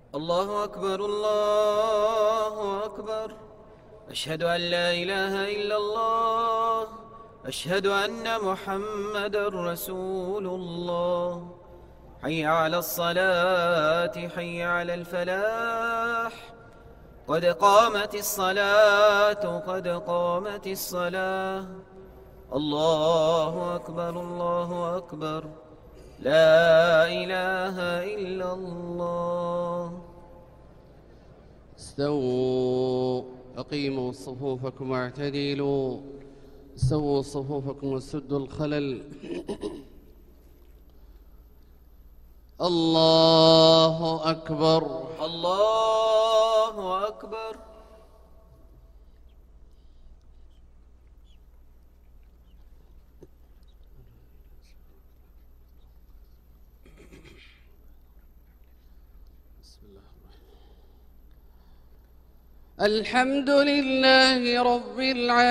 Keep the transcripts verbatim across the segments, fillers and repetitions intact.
الله أكبر الله أكبر. أشهد أن لا إله إلا الله. أشهد أن محمدًا رسول الله. حي على الصلاة حي على الفلاح. قد قامت الصلاة قد قامت الصلاة. الله أكبر الله أكبر. لا إله إلا الله. استووا، أقيموا صفوفكم واعتدلوا، سووا صفوفكم وسدوا الخلل. الله أكبر الله أكبر. الحمد لله رب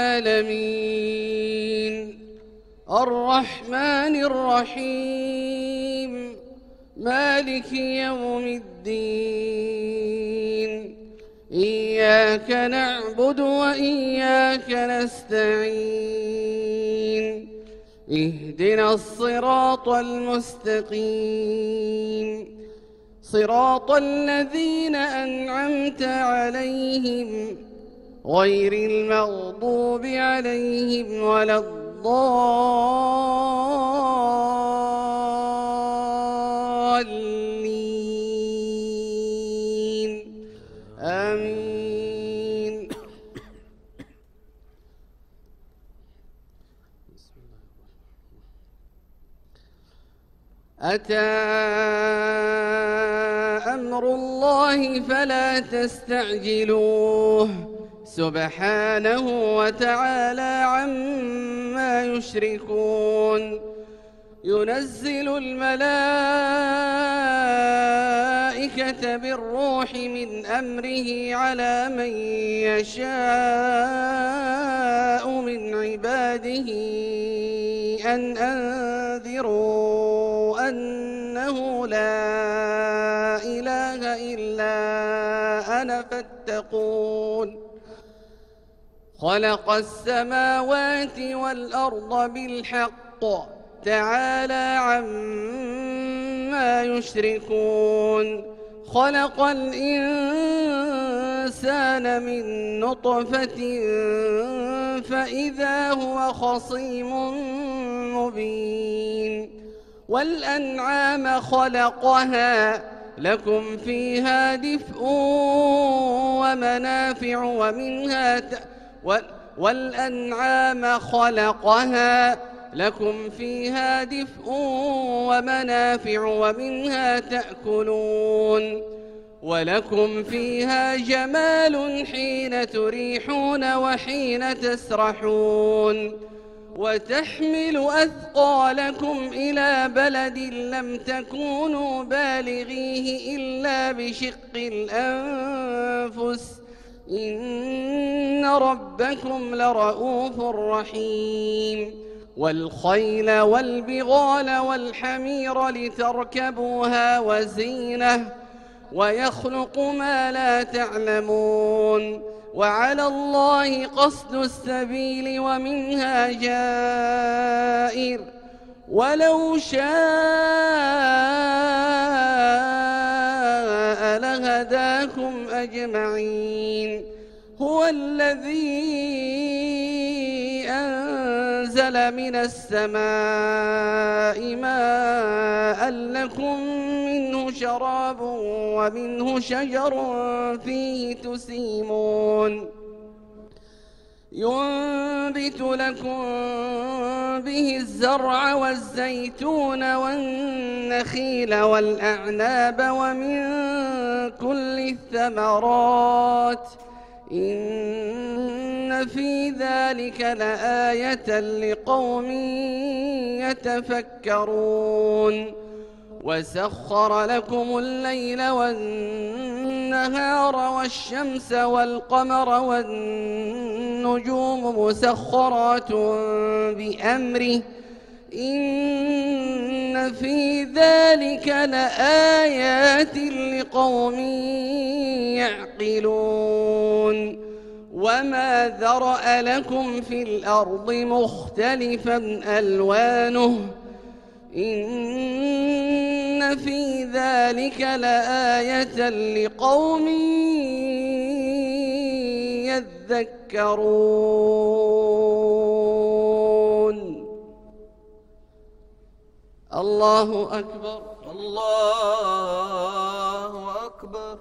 العالمين، الرحمن الرحيم، مالك يوم الدين. إياك نعبد وإياك نستعين. اهدنا الصراط المستقيم، صراط الذين أنعمت عليهم غير المغضوب عليهم ولا الضالين. آمين. أتى أمر الله فلا تستعجلوه، سبحانه وتعالى عما يشركون. ينزل الملائكة بالروح من أمره على من يشاء من عباده أن أنذروا أنه لا إله إلا أنا فاتقون. خلق السماوات والأرض بالحق، تعالى عما يشركون. خلق الإنسان من نطفة فإذا هو خصيم مبين. والأنعام خلقها لكم فيها دفء ومنافع ومنها ت... والأنعام خلقها لكم فيها دفء ومنافع ومنها تأكلون. ولكم فيها جمال حين تريحون وحين تسرحون. وتحمل أثقالكم إلى بلد لم تكونوا بالغيه إلا بشق الأنفس، إن ربكم لرؤوف رحيم. والخيل والبغال والحمير لتركبوها وزينة، ويخلق ما لا تعلمون. وعلى الله قصد السبيل ومنها جائر، ولو شاء لهداكم أجمعين. هو الذي أنزل من السماء ماء لكم منه شراب ومنه شجر فيه تسيمون. ينبت لكم به الزرع والزيتون والنخيل والأعناب ومن كل الثمرات، إن في ذلك لآية لقوم يتفكرون. وسخر لكم الليل والنهار والشمس والقمر والنجوم مسخرات بأمره، إن في ذلك لآيات لقوم يعقلون وما ذرأ لكم في الأرض مختلفا ألوانه إن في ذلك لآية لقوم يذكرون. الله أكبر. الله أكبر.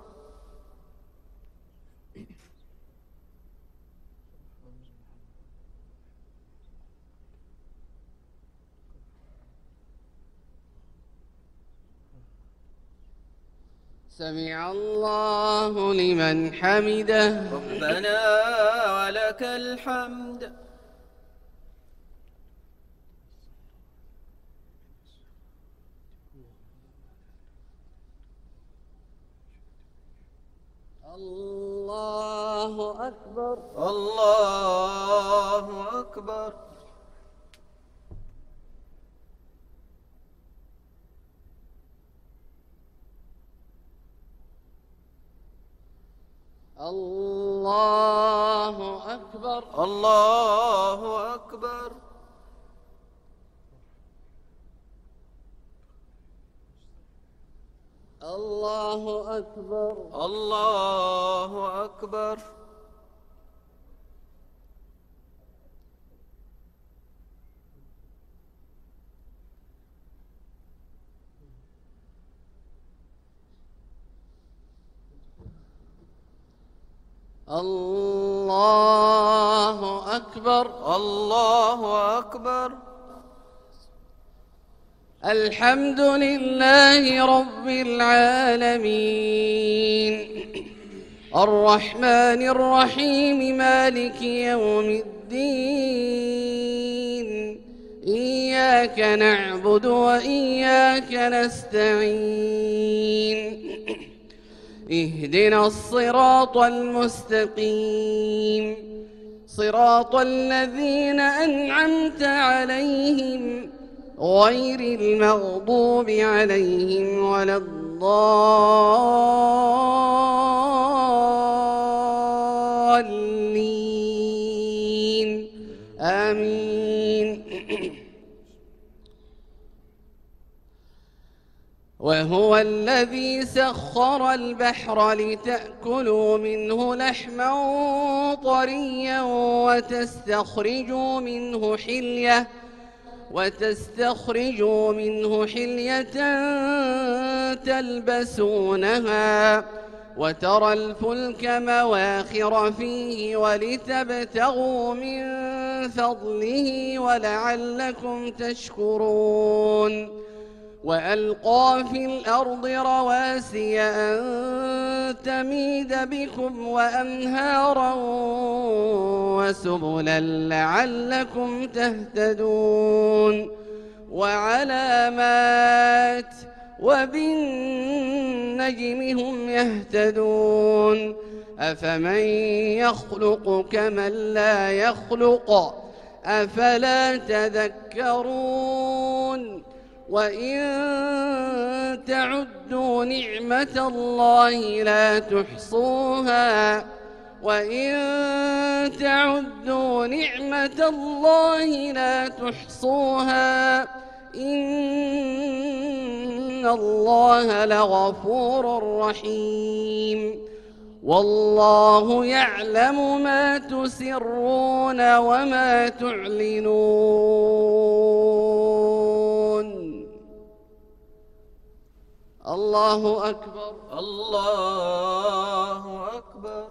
سمع الله لمن حمده. ربنا ولك الحمد. الله أكبر. الله أكبر. الله أكبر. الله أكبر. الله أكبر. الله أكبر. الله أكبر. الله أكبر. الحمد لله رب العالمين الرحمن الرحيم مالك يوم الدين إياك نعبد وإياك نستعين اهدنا الصراط المستقيم صراط الذين أنعمت عليهم غير المغضوب عليهم ولا الضالين آمين. وهو الذي سخر البحر لتأكلوا منه لحما طريا وتستخرجوا منه حلية وتستخرجوا منه حلية تلبسونها وترى الفلك مواخر فيه ولتبتغوا من فضله ولعلكم تشكرون. وألقى في الأرض رواسي أن تميد بكم وأنهارا وسبلا لعلكم تهتدون. وعلامات وبالنجم هم يهتدون. أفمن يخلق كمن لا يخلق أفلا تذكرون. وإن تعدوا نعمة الله لا تحصوها وإن تعدوا نعمة الله لا تحصوها إن الله لغفور رحيم. والله يعلم ما تسرون وما تعلنون. الله أكبر. الله أكبر.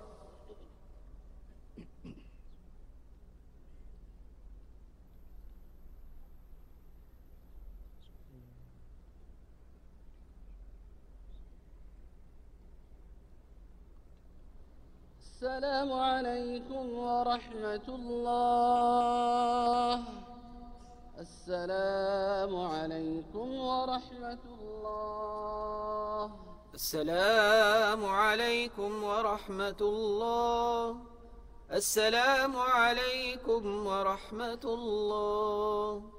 السلام عليكم ورحمة الله. السلام عليكم ورحمة الله. السلام عليكم ورحمة الله. السلام عليكم ورحمة الله.